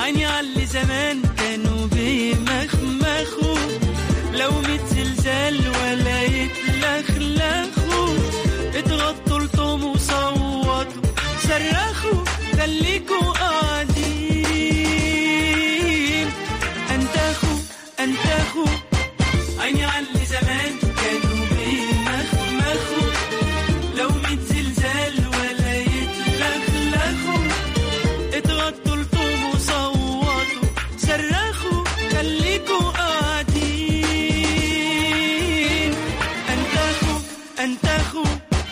عيني عاللي زمان كانوا بيمخمخوا، لو ميت زلزال ولا يتلخلخوا، اتغطوا لطم وصوتوا صرخوا خليكوا قاعدين. انتخوا انتخوا عيني عاللي زمان كانوا بيمخمخوا، لو ميت زلزال ولا يتلخلخوا، اتغطوا لطم وصوتوا صرخوا خليكوا قاعدين. انتخوا انتخوا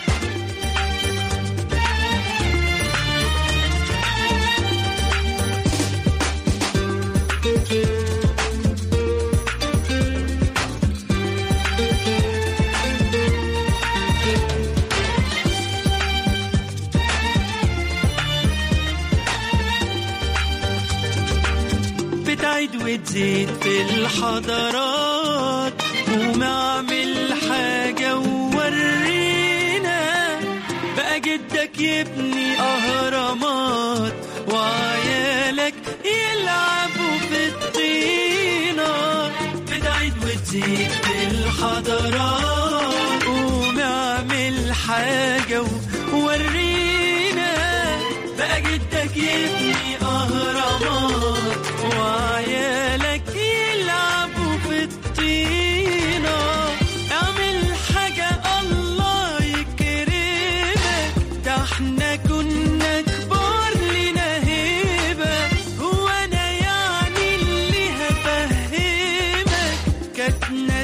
بتعيد وتزيد في الحضارات، ومعمل حاجة وورينا، بقى جدك يبني أهرامات وعيالك يلعبوا في الطينة. بتعيد وتزيد في الحضارات، ومعمل حاجة وورينا، بقى جدك يبني أهرامات وعيالك يلعبوا في الطينة. اعمل حاجة الله يكرمك، ده احنا كنا كبار لنا هيبة، هو انا يعني اللي هفهمك، كاتنا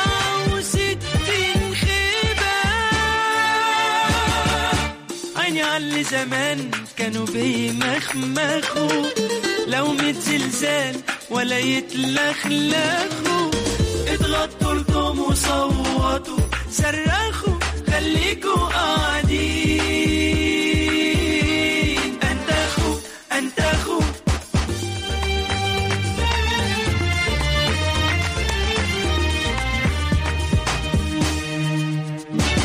67 خيبة. عيني عاللي زمان كانوا بيمخمخوا، لو ميت زلزال ولا يتلخلخوا، اتغطوا لكم وصوتوا صرخوا خليكوا قاعدين.